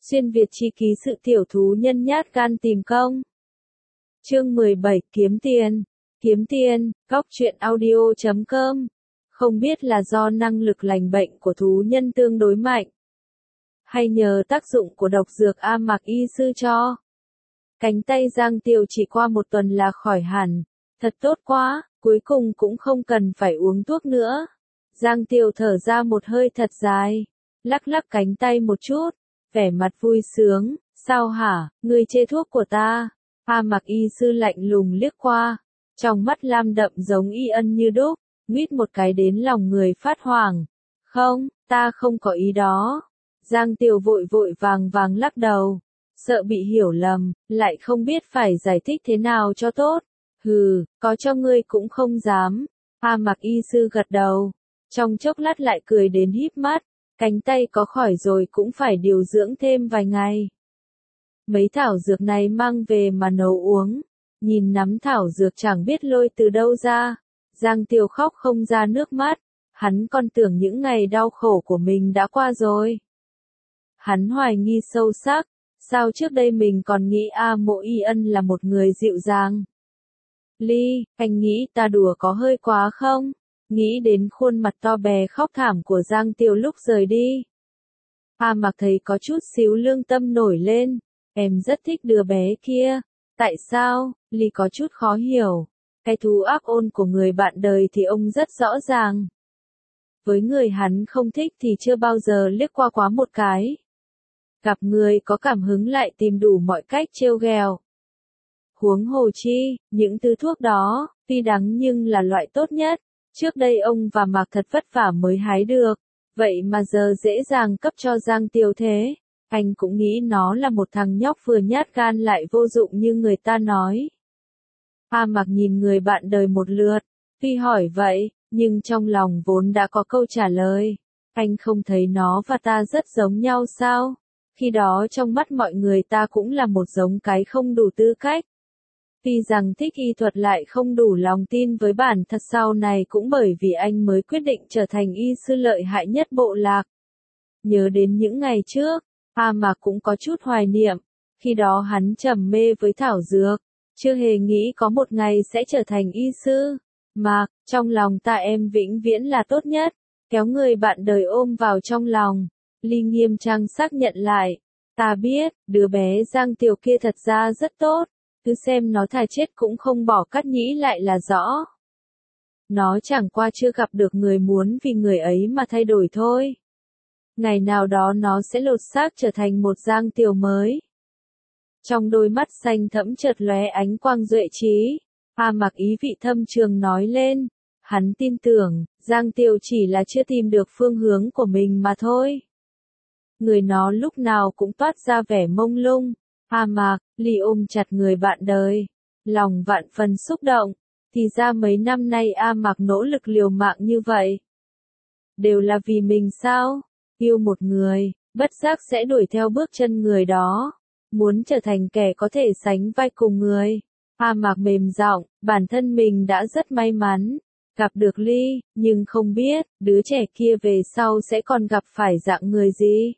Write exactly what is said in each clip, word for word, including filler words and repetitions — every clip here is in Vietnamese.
Xuyên Việt chi ký sự tiểu thú nhân nhát gan tìm công. Chương mười bảy Kiếm tiền. Kiếm tiền, góc truyện audio chấm com. Không biết là do năng lực lành bệnh của thú nhân tương đối mạnh, hay nhờ tác dụng của độc dược A Mạc y sư cho. Cánh tay Giang Tiêu chỉ qua một tuần là khỏi hẳn. Thật tốt quá, cuối cùng cũng không cần phải uống thuốc nữa. Giang Tiêu thở ra một hơi thật dài, lắc lắc cánh tay một chút, vẻ mặt vui sướng. Sao hả, ngươi chê thuốc của ta? A Mạc y sư lạnh lùng liếc qua, trong mắt lam đậm giống y ân như đúc, nguyết một cái đến lòng người phát hoảng. Không, ta không có ý đó. Giang Tiêu vội vội vàng vàng lắc đầu, sợ bị hiểu lầm, lại không biết phải giải thích thế nào cho tốt. Hừ, có cho ngươi cũng không dám. A Mạc y sư gật đầu, trong chốc lát lại cười đến híp mắt, cánh tay có khỏi rồi cũng phải điều dưỡng thêm vài ngày. Mấy thảo dược này mang về mà nấu uống, nhìn nắm thảo dược chẳng biết lôi từ đâu ra. Giang Tiêu khóc không ra nước mắt, hắn còn tưởng những ngày đau khổ của mình đã qua rồi. Hắn hoài nghi sâu sắc, sao trước đây mình còn nghĩ A Mộ Y Ân là một người dịu dàng. Ly, anh nghĩ ta đùa có hơi quá không? Nghĩ đến khuôn mặt to bè khóc thảm của Giang Tiêu lúc rời đi. A Mạc thấy có chút xíu lương tâm nổi lên, em rất thích đứa bé kia. Tại sao? Ly có chút khó hiểu. Cái thú ác ôn của người bạn đời thì ông rất rõ ràng. Với người hắn không thích thì chưa bao giờ liếc qua quá một cái. Gặp người có cảm hứng lại tìm đủ mọi cách trêu ghẹo. Huống hồ chi, những thứ thuốc đó, tuy đắng nhưng là loại tốt nhất. Trước đây ông và Mạc thật vất vả mới hái được, vậy mà giờ dễ dàng cấp cho Giang Tiêu thế. Anh cũng nghĩ nó là một thằng nhóc vừa nhát gan lại vô dụng như người ta nói. A Mạc nhìn người bạn đời một lượt, tuy hỏi vậy, nhưng trong lòng vốn đã có câu trả lời. Anh không thấy nó và ta rất giống nhau sao? Khi đó trong mắt mọi người ta cũng là một giống cái không đủ tư cách. Tuy rằng thích y thuật lại không đủ lòng tin với bản thật sau này cũng bởi vì anh mới quyết định trở thành y sư lợi hại nhất bộ lạc. Nhớ đến những ngày trước, A Mạc cũng có chút hoài niệm, khi đó hắn trầm mê với thảo dược, chưa hề nghĩ có một ngày sẽ trở thành y sư. Mạc, trong lòng ta em vĩnh viễn là tốt nhất, kéo người bạn đời ôm vào trong lòng. Ly nghiêm trang xác nhận lại, ta biết, đứa bé Giang Tiêu kia thật ra rất tốt. Cứ xem nó thà chết cũng không bỏ cắt nhĩ lại là rõ. Nó chẳng qua chưa gặp được người muốn vì người ấy mà thay đổi thôi. Ngày nào đó nó sẽ lột xác trở thành một Giang Tiêu mới. Trong đôi mắt xanh thẫm chợt lóe ánh quang duệ trí, A Mạc ý vị thâm trường nói lên. Hắn tin tưởng, Giang Tiêu chỉ là chưa tìm được phương hướng của mình mà thôi. Người nó lúc nào cũng toát ra vẻ mông lung. A Mạc, Ly ôm chặt người bạn đời, lòng vạn phần xúc động, thì ra mấy năm nay A Mạc nỗ lực liều mạng như vậy. Đều là vì mình sao? Yêu một người, bất giác sẽ đuổi theo bước chân người đó, muốn trở thành kẻ có thể sánh vai cùng người. A Mạc mềm giọng, bản thân mình đã rất may mắn, gặp được Ly, nhưng không biết, đứa trẻ kia về sau sẽ còn gặp phải dạng người gì.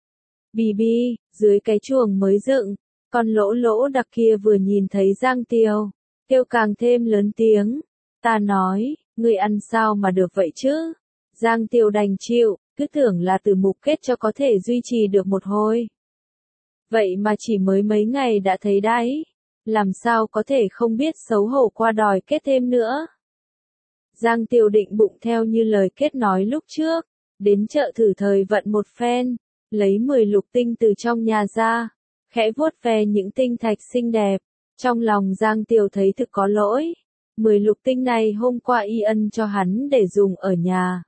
Bì bi, dưới cái chuồng mới dựng, con lỗ lỗ đặc kia vừa nhìn thấy Giang Tiêu, kêu càng thêm lớn tiếng. Ta nói, ngươi ăn sao mà được vậy chứ? Giang Tiêu đành chịu, cứ tưởng là từ mục kết cho có thể duy trì được một hồi. Vậy mà chỉ mới mấy ngày đã thấy đấy, làm sao có thể không biết xấu hổ qua đòi kết thêm nữa. Giang Tiêu định bụng theo như lời kết nói lúc trước, đến chợ thử thời vận một phen, lấy mười lục tinh từ trong nhà ra, khẽ vuốt ve những tinh thạch xinh đẹp. Trong lòng Giang Tiêu thấy thực có lỗi. Mười lục tinh này hôm qua y ân cho hắn để dùng ở nhà.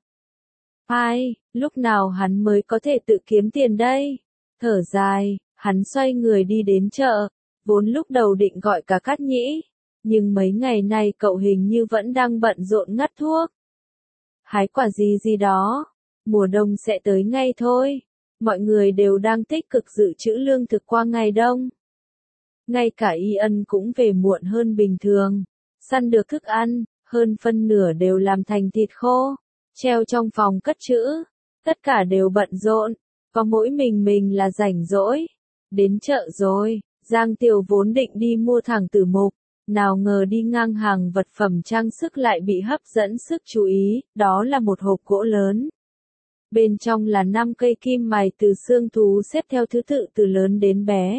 Ai, lúc nào hắn mới có thể tự kiếm tiền đây? Thở dài, hắn xoay người đi đến chợ, vốn lúc đầu định gọi cả Cát Nhĩ, nhưng mấy ngày nay cậu hình như vẫn đang bận rộn ngắt thuốc. Hái quả gì gì đó, mùa đông sẽ tới ngay thôi. Mọi người đều đang tích cực dự trữ lương thực qua ngày đông. Ngay cả Y Ân cũng về muộn hơn bình thường. Săn được thức ăn, hơn phân nửa đều làm thành thịt khô, treo trong phòng cất trữ. Tất cả đều bận rộn. có mỗi mình mình là rảnh rỗi. Đến chợ rồi, Giang Tiều vốn định đi mua thẳng tử mục, nào ngờ đi ngang hàng vật phẩm trang sức lại bị hấp dẫn sức chú ý, đó là một hộp gỗ lớn. Bên trong là năm cây kim mài từ xương thú xếp theo thứ tự từ lớn đến bé.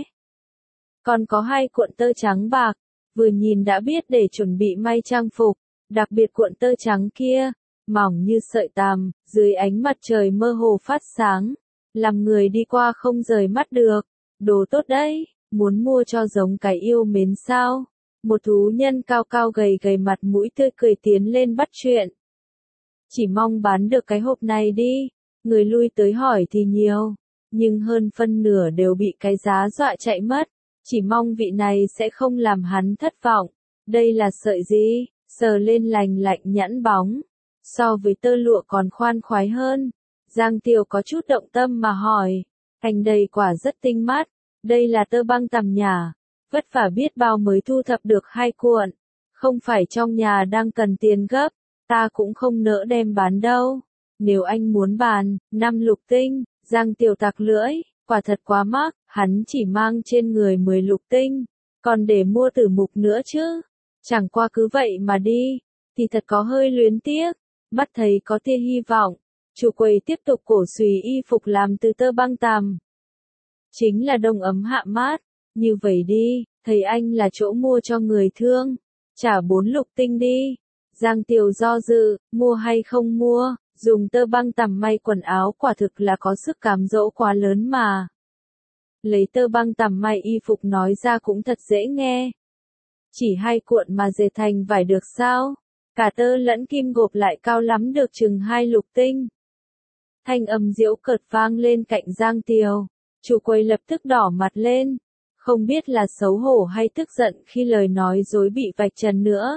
Còn có hai cuộn tơ trắng bạc, vừa nhìn đã biết để chuẩn bị may trang phục, đặc biệt cuộn tơ trắng kia, mỏng như sợi tằm, dưới ánh mặt trời mơ hồ phát sáng, làm người đi qua không rời mắt được. Đồ tốt đấy, muốn mua cho giống cái yêu mến sao? Một thú nhân cao cao gầy gầy mặt mũi tươi cười tiến lên bắt chuyện. Chỉ mong bán được cái hộp này đi, người lui tới hỏi thì nhiều, nhưng hơn phân nửa đều bị cái giá dọa chạy mất. Chỉ mong vị này sẽ không làm hắn thất vọng. Đây là sợi gì? Sờ lên lành lạnh nhẵn bóng. So với tơ lụa còn khoan khoái hơn. Giang Tiều có chút động tâm mà hỏi. Hành đầy quả rất tinh mắt. Đây là tơ băng tằm nhà. Vất vả biết bao mới thu thập được hai cuộn. Không phải trong nhà đang cần tiền gấp. Ta cũng không nỡ đem bán đâu. Nếu anh muốn bàn, năm lục tinh. Giang Tiều tặc lưỡi. Quả thật quá mắc, hắn chỉ mang trên người mười lục tinh, còn để mua tử mục nữa chứ. Chẳng qua cứ vậy mà đi, thì thật có hơi luyến tiếc. Mắt thấy có tia hy vọng, chủ quầy tiếp tục cổ xùy y phục làm từ tơ băng tằm. Chính là đông ấm hạ mát, như vậy đi, thầy anh là chỗ mua cho người thương, trả bốn lục tinh đi. Giang Tiều do dự, mua hay không mua. Dùng tơ băng tằm may quần áo quả thực là có sức cám dỗ quá lớn mà. Lấy tơ băng tằm may y phục nói ra cũng thật dễ nghe. Chỉ hai cuộn mà dệt thành vải được sao? Cả tơ lẫn kim gộp lại cao lắm được chừng hai lục tinh. Thanh âm giễu cợt vang lên cạnh Giang Tiều. Chủ quầy lập tức đỏ mặt lên. Không biết là xấu hổ hay tức giận khi lời nói dối bị vạch trần nữa.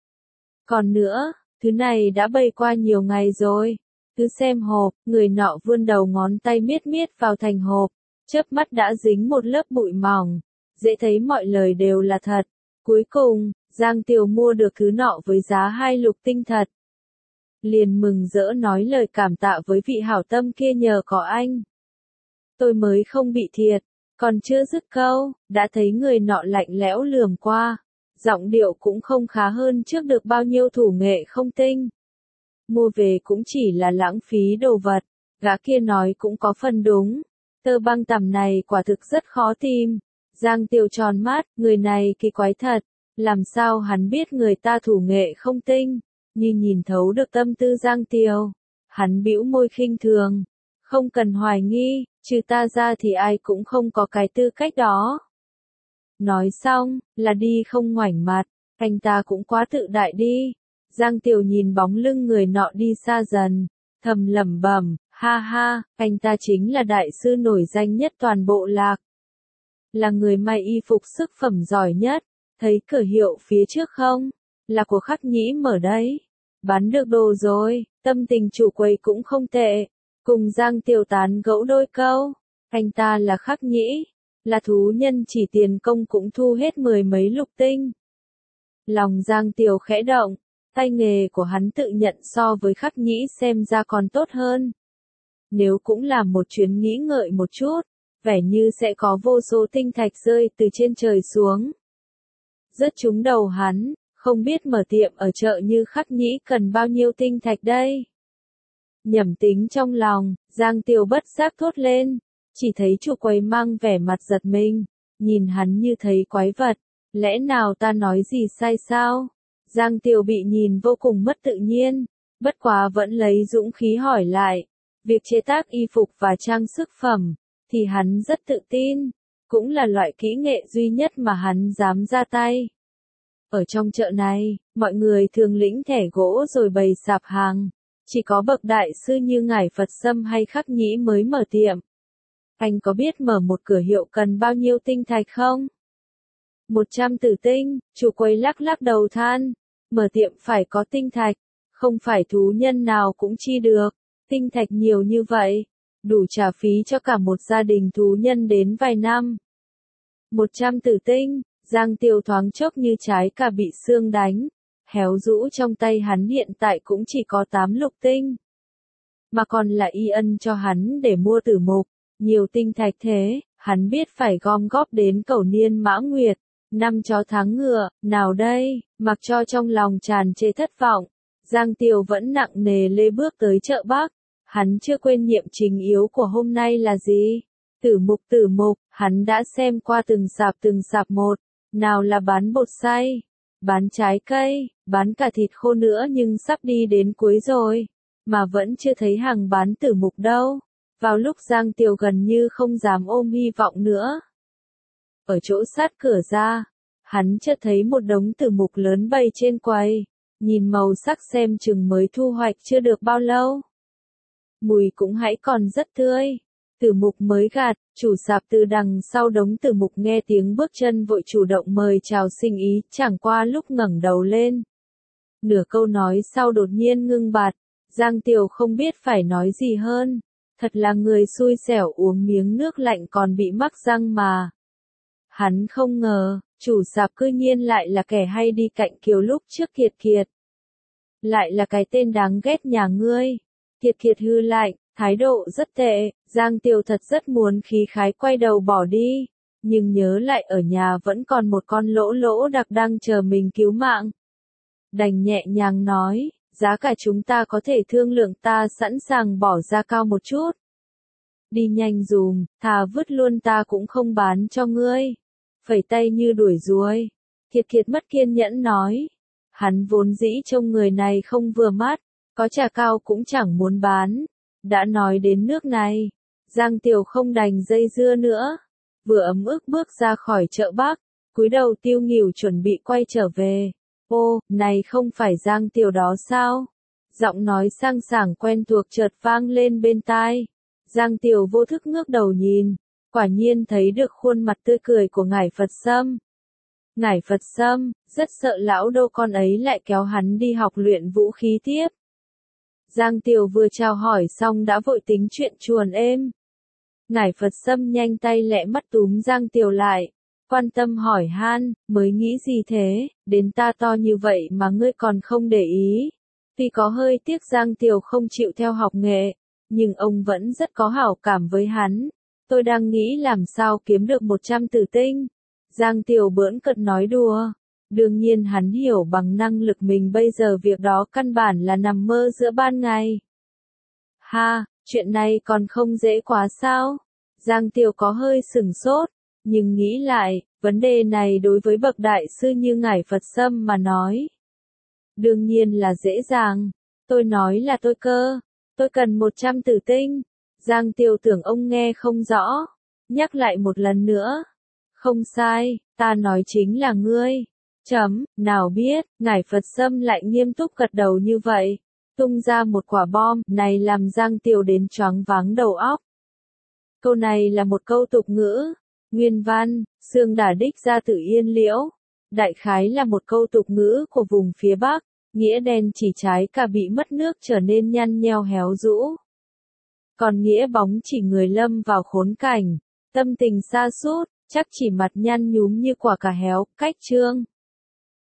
Còn nữa, thứ này đã bày qua nhiều ngày rồi. Cứ xem hộp, người nọ vươn đầu ngón tay miết miết vào thành hộp. Chớp mắt đã dính một lớp bụi mỏng. Dễ thấy mọi lời đều là thật. Cuối cùng, Giang Tiều mua được thứ nọ với giá hai lục tinh thật. Liền mừng rỡ nói lời cảm tạ với vị hảo tâm kia nhờ có anh. Tôi mới không bị thiệt. Còn chưa dứt câu, đã thấy người nọ lạnh lẽo lườm qua. Giọng điệu cũng không khá hơn trước được bao nhiêu thủ nghệ không tinh. Mua về cũng chỉ là lãng phí đồ vật, gã kia nói cũng có phần đúng. Tơ băng tằm này quả thực rất khó tìm. Giang Tiều tròn mắt, người này kỳ quái thật. Làm sao hắn biết người ta thủ nghệ không tinh, như nhìn thấu được tâm tư Giang Tiều. Hắn bĩu môi khinh thường. Không cần hoài nghi, trừ ta ra thì ai cũng không có cái tư cách đó. Nói xong, là đi không ngoảnh mặt, anh ta cũng quá tự đại đi. Giang Tiều nhìn bóng lưng người nọ đi xa dần, thầm lẩm bẩm, ha ha, anh ta chính là đại sư nổi danh nhất toàn bộ Lạc. Là người may y phục sức phẩm giỏi nhất, thấy cửa hiệu phía trước không? Là của Khắc Nhĩ mở đấy. Bán được đồ rồi, tâm tình chủ quầy cũng không tệ. Cùng Giang Tiều tán gẫu đôi câu, anh ta là Khắc Nhĩ. Là thú nhân chỉ tiền công cũng thu hết mười mấy lục tinh. Lòng Giang Tiều khẽ động, tay nghề của hắn tự nhận so với Khắc Nhĩ xem ra còn tốt hơn. Nếu cũng làm một chuyến nghĩ ngợi một chút, vẻ như sẽ có vô số tinh thạch rơi từ trên trời xuống. Rớt trúng đầu hắn, không biết mở tiệm ở chợ như Khắc Nhĩ cần bao nhiêu tinh thạch đây. Nhẩm tính trong lòng, Giang Tiều bất giác thốt lên. Chỉ thấy chủ quầy mang vẻ mặt giật mình, nhìn hắn như thấy quái vật, lẽ nào ta nói gì sai sao? Giang Tiều bị nhìn vô cùng mất tự nhiên, bất quá vẫn lấy dũng khí hỏi lại, việc chế tác y phục và trang sức phẩm, thì hắn rất tự tin, cũng là loại kỹ nghệ duy nhất mà hắn dám ra tay. Ở trong chợ này, mọi người thường lĩnh thẻ gỗ rồi bày sạp hàng, chỉ có bậc đại sư như ngài Phật Sâm hay Khắc Nhĩ mới mở tiệm. Anh có biết mở một cửa hiệu cần bao nhiêu tinh thạch không? Một trăm tử tinh, chủ quầy lắc lắc đầu than. Mở tiệm phải có tinh thạch, không phải thú nhân nào cũng chi được. Tinh thạch nhiều như vậy, đủ trả phí cho cả một gia đình thú nhân đến vài năm. Một trăm tử tinh, Giang Tiều thoáng chốc như trái cà bị xương đánh. Héo rũ trong tay hắn hiện tại cũng chỉ có tám lục tinh. Mà còn là y ân cho hắn để mua tử mục. Nhiều tinh thạch thế, hắn biết phải gom góp đến cầu niên mã nguyệt, năm chó thắng ngựa, nào đây, mặc cho trong lòng tràn trề thất vọng, Giang Tiều vẫn nặng nề lê bước tới chợ Bắc, hắn chưa quên nhiệm chính yếu của hôm nay là gì? Tử mục tử mục, hắn đã xem qua từng sạp từng sạp một, nào là bán bột xay, bán trái cây, bán cả thịt khô nữa nhưng sắp đi đến cuối rồi, mà vẫn chưa thấy hàng bán tử mục đâu. Vào lúc Giang Tiều gần như không dám ôm hy vọng nữa. Ở chỗ sát cửa ra, hắn chợt thấy một đống tử mục lớn bày trên quầy, nhìn màu sắc xem chừng mới thu hoạch chưa được bao lâu. Mùi cũng hãy còn rất tươi. Tử mục mới gạt, chủ sạp từ đằng sau đống tử mục nghe tiếng bước chân vội chủ động mời chào sinh ý, chẳng qua lúc ngẩng đầu lên. Nửa câu nói sau đột nhiên ngưng bặt, Giang Tiều không biết phải nói gì hơn, thật là người xui xẻo uống miếng nước lạnh còn bị mắc răng mà. Hắn không ngờ, chủ sạp cư nhiên lại là kẻ hay đi cạnh Kiều lúc trước Kiệt Kiệt. Lại là cái tên đáng ghét nhà ngươi. Kiệt Kiệt hư lạnh, thái độ rất tệ, Giang Tiều thật rất muốn khí khái quay đầu bỏ đi, nhưng nhớ lại ở nhà vẫn còn một con lỗ lỗ đặc đang chờ mình cứu mạng. Đành nhẹ nhàng nói, giá cả chúng ta có thể thương lượng, ta sẵn sàng bỏ ra cao một chút. Đi nhanh dùm, thà vứt luôn ta cũng không bán cho ngươi. Phẩy tay như đuổi ruồi. Kiệt Kiệt mất kiên nhẫn nói. Hắn vốn dĩ trông người này không vừa mắt, có trả cao cũng chẳng muốn bán. Đã nói đến nước này, Giang Tiều không đành dây dưa nữa. Vừa ấm ức bước ra khỏi chợ Bắc, cúi đầu tiêu nghỉu chuẩn bị quay trở về. Ô, này không phải Giang Tiều đó sao? Giọng nói sang sảng quen thuộc chợt vang lên bên tai. Giang Tiều vô thức ngước đầu nhìn, quả nhiên thấy được khuôn mặt tươi cười của ngải Phật Sâm. Ngải Phật Sâm, rất sợ lão đâu con ấy lại kéo hắn đi học luyện vũ khí tiếp. Giang Tiều vừa chào hỏi xong đã vội tính chuyện chuồn êm. Ngải Phật Sâm nhanh tay lẹ mắt túm Giang Tiều lại, quan tâm hỏi han, mới nghĩ gì thế, đến ta to như vậy mà ngươi còn không để ý. Tuy có hơi tiếc Giang Tiều không chịu theo học nghệ, nhưng ông vẫn rất có hảo cảm với hắn. Tôi đang nghĩ làm sao kiếm được một trăm tử tinh. Giang Tiều bỡn cợt nói đùa. Đương nhiên hắn hiểu bằng năng lực mình bây giờ việc đó căn bản là nằm mơ giữa ban ngày. Ha, chuyện này còn không dễ quá sao? Giang Tiều có hơi sửng sốt, nhưng nghĩ lại, vấn đề này đối với bậc đại sư như ngải Phật Sâm mà nói. Đương nhiên là dễ dàng. Tôi nói là tôi cơ. Tôi cần một trăm tử tinh. Giang Tiều tưởng ông nghe không rõ. Nhắc lại một lần nữa. Không sai, ta nói chính là ngươi. Chấm, nào biết, ngải Phật Sâm lại nghiêm túc gật đầu như vậy. Tung ra một quả bom, này làm Giang Tiều đến choáng váng đầu óc. Câu này là một câu tục ngữ. Nguyên văn, xương đả đích ra tử yên liễu. Đại khái là một câu tục ngữ của vùng phía Bắc, nghĩa đen chỉ trái cả bị mất nước trở nên nhăn nheo héo rũ. Còn nghĩa bóng chỉ người lâm vào khốn cảnh, tâm tình sa sút, chắc chỉ mặt nhăn nhúm như quả cà héo, cách chương.